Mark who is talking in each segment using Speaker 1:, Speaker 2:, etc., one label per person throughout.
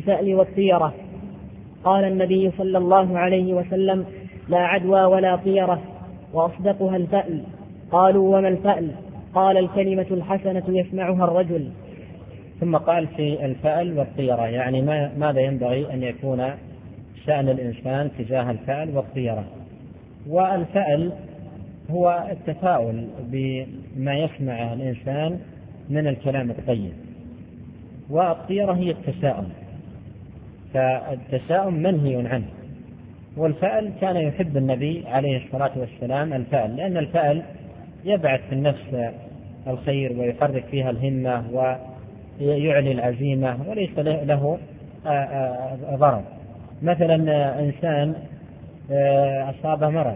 Speaker 1: الفأل والطيرة. قال النبي صلى الله عليه وسلم: لا عدوى ولا طيرة، وأصدقها الفأل. قالوا: وما الفأل؟ قال: الكلمة الحسنة يسمعها الرجل.
Speaker 2: ثم قال في الفأل والطيرة، يعني ماذا ينبغي أن يكون شأن الإنسان تجاه الفأل والطيرة. والفأل هو التفاؤل بما يسمعه الإنسان من الكلام الطيب، والطيرة هي التشاؤم، فالتشاؤم منهي عنه. والفأل كان يحب النبي عليه الصلاة والسلام الفأل، لأن الفأل يبعث في النفس الخير ويحرك فيها الهمة ويعلي العزيمة وليس له ضرر. مثلا إنسان أصابه مرض،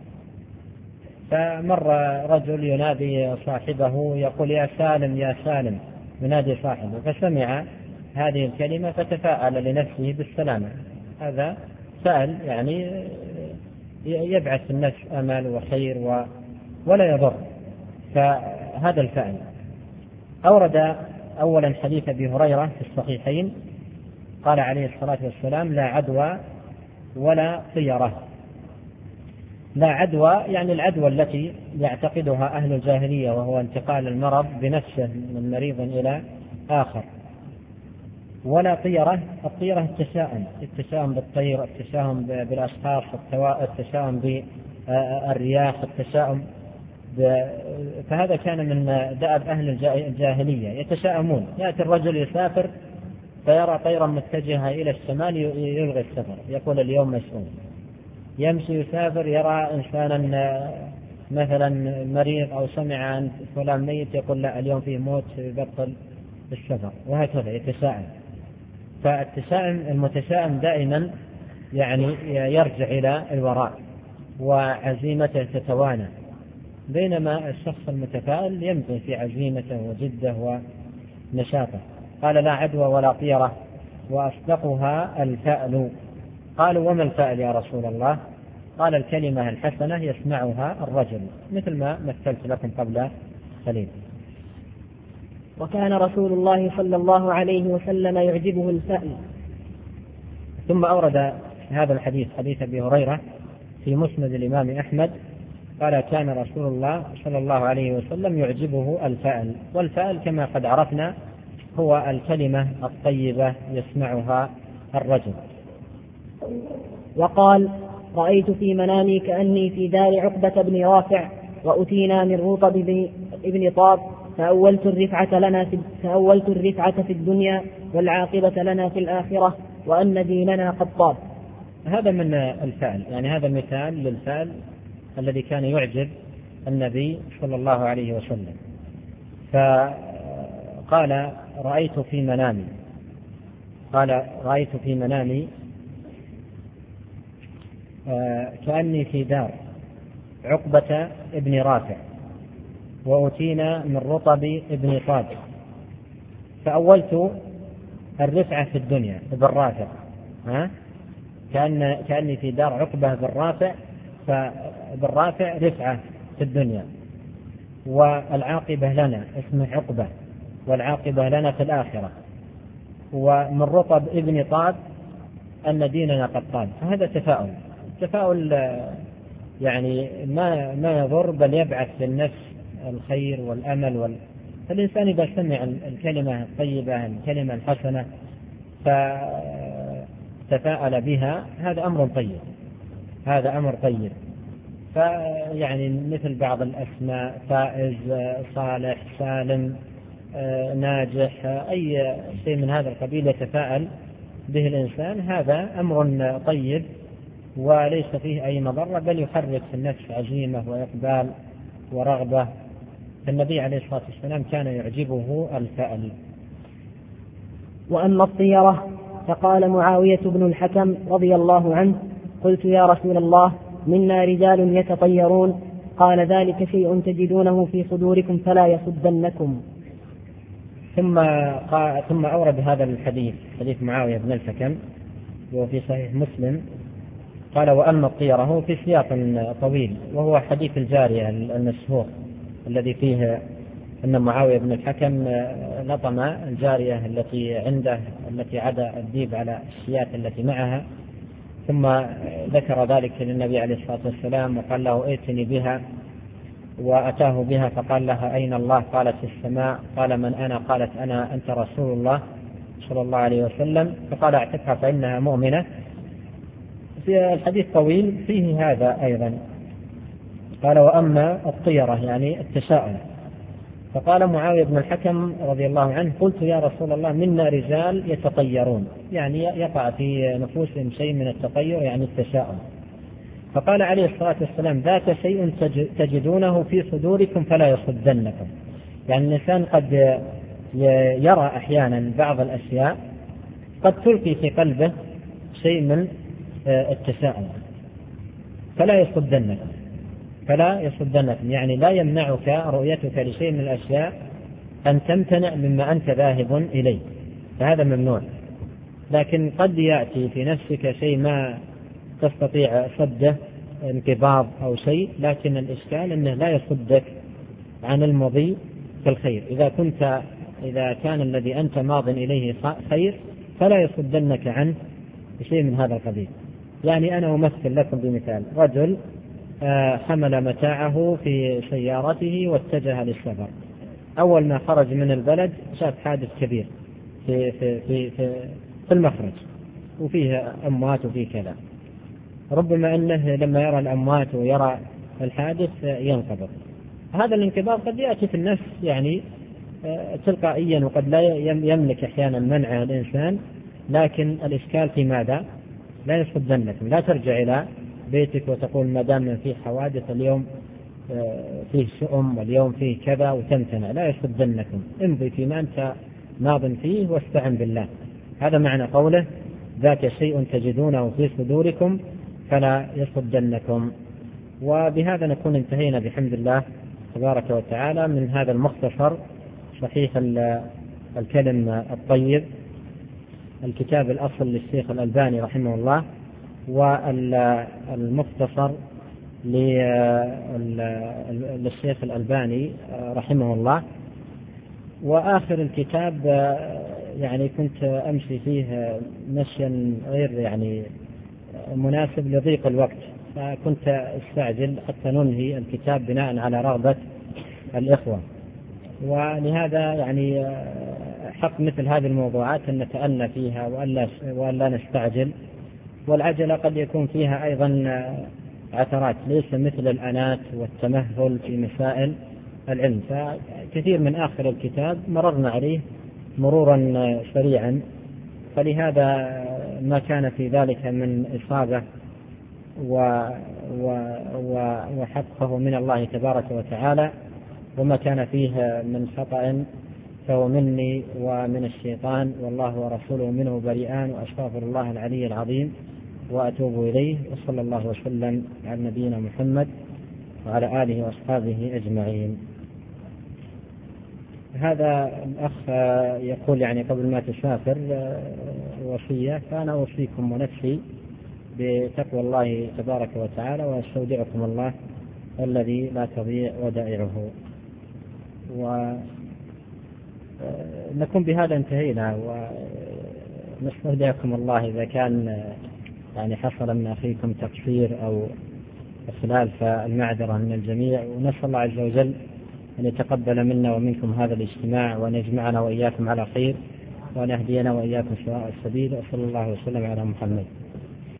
Speaker 2: فمر رجل ينادي صاحبه يقول: يا سالم يا سالم، ينادي صاحبه، فسمع هذه الكلمة فتفاءل لنفسه بالسلامة. هذا فأل، يعني يبعث في النفس أمل وخير ولا يضر، فهذا الفأل. أورد أولا حديث أبي هريرة في الصحيحين، قال عليه الصلاة والسلام: لا عدوى ولا طيرة. لا عدوى يعني العدوى التي يعتقدها أهل الجاهلية، وهو انتقال المرض بنفسه من مريض إلى آخر. ولا طيرة، الطيرة التشاؤم بالطير، التشاؤم بالأشخاص، التشاؤم بالرياح، التشاؤم فهذا كان من دأب أهل الجاهلية، يتشاؤمون. يأتي الرجل يسافر فيرى طيرا متجهة إلى الشمال يلغي السفر، يقول: اليوم مسؤول. يمشي يسافر يرى إنسانا مثلا مريض أو سمع عن فلان ميت، يقول: لا، اليوم فيه موت، يبطل السفر، وهكذا يتشاءم. فالتشاؤم المتشائم دائما يعني يرجع إلى الوراء وعزيمته تتوانى، بينما الشخص المتفائل يمضي في عزيمته وجده ونشاطه. قال: لا عدوى ولا طيرة، وأصدقها الفأل. قالوا: وما الفأل يا رسول الله؟ قال: الكلمة الحسنة يسمعها الرجل، مثل ما مثلت لكم قبل قليل.
Speaker 1: وكان رسول الله صلى الله عليه وسلم يعجبه الفأل.
Speaker 2: ثم أورد هذا الحديث، حديث أبي هريرة في مسند الإمام أحمد، قال: كان رسول الله صلى الله عليه وسلم يعجبه الفأل. والفأل كما قد عرفنا هو الكلمة الطيبة يسمعها الرجل.
Speaker 1: وقال: رأيت في منامي كأني في دار عقبة بن رافع، وأتينا من رطب ابن طاب، فأولت الرفعة في الدنيا والعاقبة لنا في الآخرة، وأن ديننا قد طاب.
Speaker 2: هذا من الفأل، يعني هذا مثال للفأل الذي كان يعجب النبي صلى الله عليه وسلم. فقال: رأيت في منامي كأني في دار عقبة ابن رافع، وأتينا من رطب ابن طاب، فأولت الرفعة في الدنيا بالرافع، كأني في دار عقبة بالرافع، فبالرافع رفعة في الدنيا، والعاقبة لنا اسمه عقبة، والعاقبة لنا في الآخرة، ومن رطب ابن طاب أن ديننا قد طاب. فهذا تفاؤل يعني ما يضر، بل يبعث في النفس الخير والأمل فالإنسان إذا سمع الكلمة الطيبة، الكلمة الحسنة، فتفاءل بها، هذا أمر طيب. فيعني مثل بعض الأسماء: فائز، صالح، سالم، ناجح، أي شيء من هذا القبيل يتفاءل به الإنسان، هذا أمر طيب وليس فيه أي مضرة، بل يحرك في النفس عزيمة وإقبال ورغبة. فالنبي عليه الصلاة والسلام كان يعجبه الفأل.
Speaker 1: وأما الطيرة فقال معاوية بن الحكم رضي الله عنه: قلت: يا رسول الله، منا رجال يتطيرون. قال: ذلك شيء تجدونه في صدوركم فلا يصدنكم.
Speaker 2: ثم أورد هذا الحديث، حديث معاوية بن الحكم، وفي صحيح مسلم، قال: وأما الطيرة، هو في سياق طويل، وهو حديث الجارية المشهور الذي فيه أن معاوية بن الحكم لطم الجارية التي عنده التي عدا الديب على الشيات التي معها، ثم ذكر ذلك للنبي عليه الصلاة والسلام وقال له ائتني بها، وأتاه بها فقال لها أين الله؟ قالت في السماء. قال من أنا؟ قالت أنا أنت رسول الله صلى الله عليه وسلم. فقال اعتقها فإنها مؤمنة. في الحديث طويل فيه هذا أيضا. قال وأما الطيرة يعني التشاؤم، فقال معاوية بن الحكم رضي الله عنه قلت يا رسول الله منا رجال يتطيرون، يعني يقع في نفوسهم شيء من التطير يعني التشاؤم. فقال عليه الصلاة والسلام ذاك شيء تجدونه في صدوركم فلا يصدنكم. يعني الإنسان قد يرى أحيانا بعض الأشياء قد تلقي في قلبه شيء من التشاؤم فلا يصدنكم، يعني لا يمنعك رؤيتك لشيء من الأشياء أن تمتنع مما أنت ذاهب إليه، فهذا ممنوع. لكن قد يأتي في نفسك شيء ما تستطيع صده، انقباض أو شيء، لكن الإشكال أنه لا يصدك عن المضي في الخير. إذا كان الذي أنت ماض إليه خير فلا يصدنك عنه شيء من هذا القبيل. يعني أنا أمثل لكم بمثال: رجل حمل متاعه في سيارته واتجه للسفر. أول ما خرج من البلد شاف حادث كبير في المخرج، وفيه أموات وفيه كذا. ربما أنه لما يرى الأموات ويرى الحادث ينقبض. هذا الانقباض قد يأتي في النفس يعني تلقائيا، وقد لا يملك أحيانا منع الإنسان، لكن الإشكال في ماذا؟ لا يصدنكم، لا ترجع إلى بيتك وتقول ما دام فيه حوادث اليوم فيه شؤم واليوم فيه كذا وتمتنع. لا يصدنكم، امضي فيما أنت ماض فيه واستعن بالله. هذا معنى قوله ذاك شيء تجدونه في صدوركم فلا يصدنكم. وبهذا نكون انتهينا بحمد الله تبارك وتعالى من هذا المختصر صحيح الكلم الطيب، الكتاب الأصل للشيخ الألباني رحمه الله، والمختصر للشيخ الألباني رحمه الله. وآخر الكتاب يعني كنت أمشي فيه مشيا غير يعني مناسب لضيق الوقت، فكنت استعجل حتى ننهي الكتاب بناء على رغبة الإخوة. ولهذا يعني حق مثل هذه الموضوعات أن نتأنى فيها وألا نستعجل، والعجلة قد يكون فيها أيضا عثرات، ليس مثل الأنات والتمهل في مسائل العلم. فكثير من آخر الكتاب مررنا عليه مرورا سريعا، فلهذا ما كان في ذلك من إصابة وحقه من الله تبارك وتعالى، وما كان فيه من خطأ فهو مني ومن الشيطان، والله ورسوله منه بريئان، وأستغفر الله العلي العظيم وأتوب إليه. وصلى الله وسلم على نبينا محمد وعلى آله وأصحابه أجمعين. هذا الأخ يقول يعني قبل ما تسافر وصية، فأنا أوصيكم ونفسي بتقوى الله تبارك وتعالى، واستودعكم الله الذي لا تضيع ودائعه. ونكون بهذا انتهينا، ونستودعكم الله. إذا كان يعني حصل من أخيكم تقصير أو إخلال فالمعذرة من الجميع، ونسأل الله عز وجل أن يتقبل منا ومنكم هذا الاجتماع، وأن يجمعنا وإياكم على خير، وأن يهدينا وإياكم سواء السبيل. وصلى الله وسلم على محمد.